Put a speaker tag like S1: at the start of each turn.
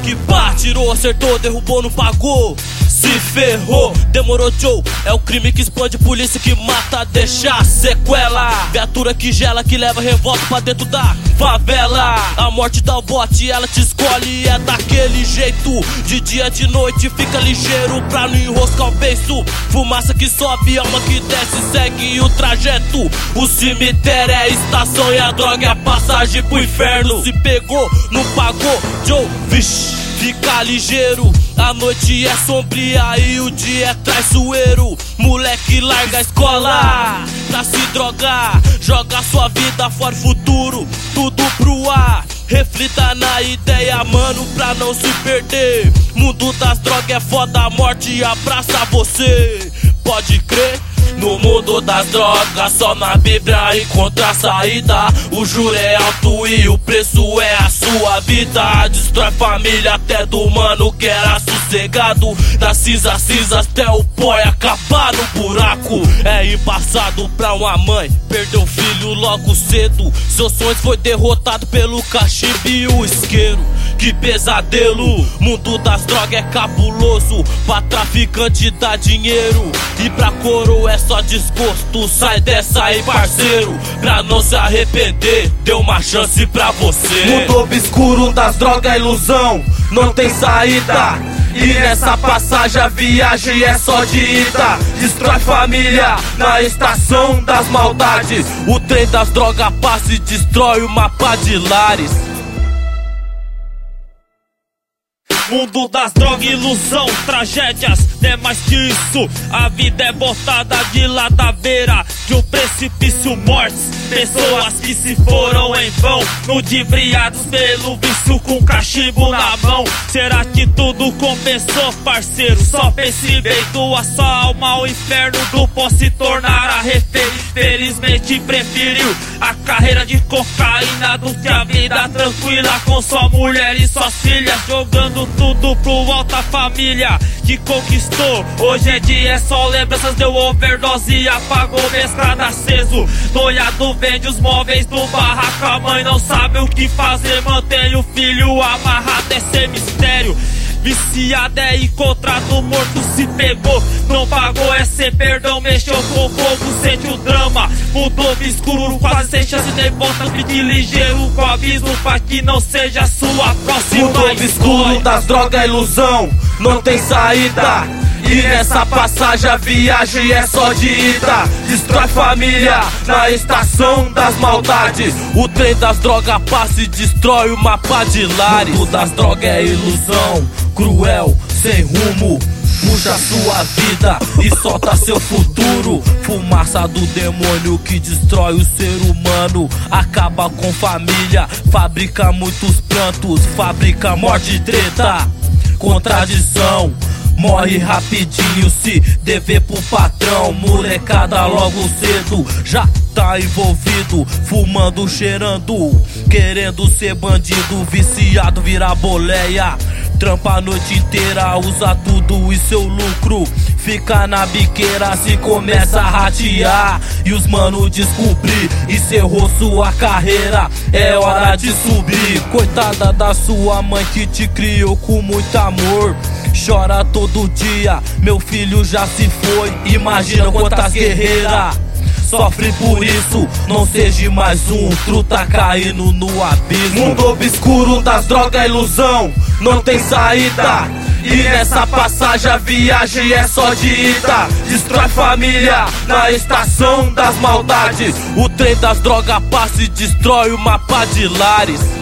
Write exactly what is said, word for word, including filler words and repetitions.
S1: que pá, tirou, acertou, derrubou, não pagou. Se ferrou, demorou, Joe. É o crime que expande, polícia que mata, deixa sequela. Viatura que gela, que leva revolta pra dentro da favela. A morte dá o bote, ela te escolhe, é daquele jeito. De dia, de noite, fica ligeiro pra não enroscar o beiço. Fumaça que sobe, alma que desce, segue o trajeto. O cemitério é a estação e a droga é a passagem pro inferno. Se pegou, não pagou, Joe, vixe, fica ligeiro. A noite é sombria e o dia é traiçoeiro. Moleque larga a escola pra se drogar, joga sua vida fora, futuro, tudo pro ar. Reflita na ideia, mano, pra não se perder. Mundo das drogas é foda, a morte abraça você. Pode crer. No mundo das drogas, só na Bíblia encontra a saída. O juro é alto e o preço é a sua vida. Destrói família até do mano que era sossegado. Da cinza, cinza até o pó e acabar no buraco. É embaçado pra uma mãe perder o filho logo cedo. Seus sonhos foi derrotado pelo cachimbo e o isqueiro. Que pesadelo, mundo das drogas é cabuloso. Pra traficante dá dinheiro e pra coroa é só desgosto. Sai dessa aí, parceiro, pra não se arrepender. Deu uma chance pra você.
S2: Mundo obscuro das drogas é ilusão, não tem saída. E nessa passagem a viagem é só de ida. Destrói família na estação das maldades.
S1: O trem das drogas passa e destrói o mapa de lares.
S3: Mundo das drogas, ilusão, tragédias, não é mais que isso. A vida é botada de ladabeira, de um precipício, mortes. Pessoas que se foram em vão, ludibriados pelo vício com cachimbo na mão. Será que tudo compensou, parceiro? Só pense bem, doa sua alma ao inferno do pó se tornar a refém. Felizmente preferiu a carreira de cocaína do que a vida tranquila com sua mulher e suas filhas, jogando tudo pro alto a família que conquistou. Hoje em dia é só lembranças, deu overdose e apagou mestrado aceso. Noiado vende os móveis do barraco, a mãe não sabe o que fazer, mantém o filho amarrado, é ser mistério. Viciada é encontrado morto, se pegou, não pagou, é sem perdão, mexeu com fogo, sente o drama. Mudou obscuro, quase sem chance, nem volta, fique ligeiro com aviso pra que não seja a sua próxima.
S2: Mundo obscuro das drogas é ilusão, não tem saída. E nessa passagem a viagem é só de ida. Destrói família na estação das maldades.
S1: O trem das drogas passa e destrói o mapa de lares.
S2: Mundo das drogas é ilusão, cruel, sem rumo. Puxa sua vida e solta seu futuro.
S1: Fumaça do demônio que destrói o ser humano. Acaba com família, fabrica muitos prantos, fabrica morte e treta. Contradição, morre rapidinho se dever pro patrão. Molecada logo cedo já tá envolvido, fumando, cheirando, querendo ser bandido, viciado, virar boleia. Trampa a noite inteira, usa tudo e seu lucro fica na biqueira, se começa a ratear. E os mano descobrir, encerrou sua carreira, é hora de subir. Coitada da sua mãe que te criou com muito amor, chora todo dia, meu filho já se foi. Imagina quantas guerreiras sofre por isso, não seja mais um truta caindo no abismo.
S2: Mundo obscuro das drogas é ilusão, não tem saída. E nessa passagem a viagem é só de ida. Destrói família na estação das maldades.
S1: O trem das drogas passa e destrói o mapa de lares.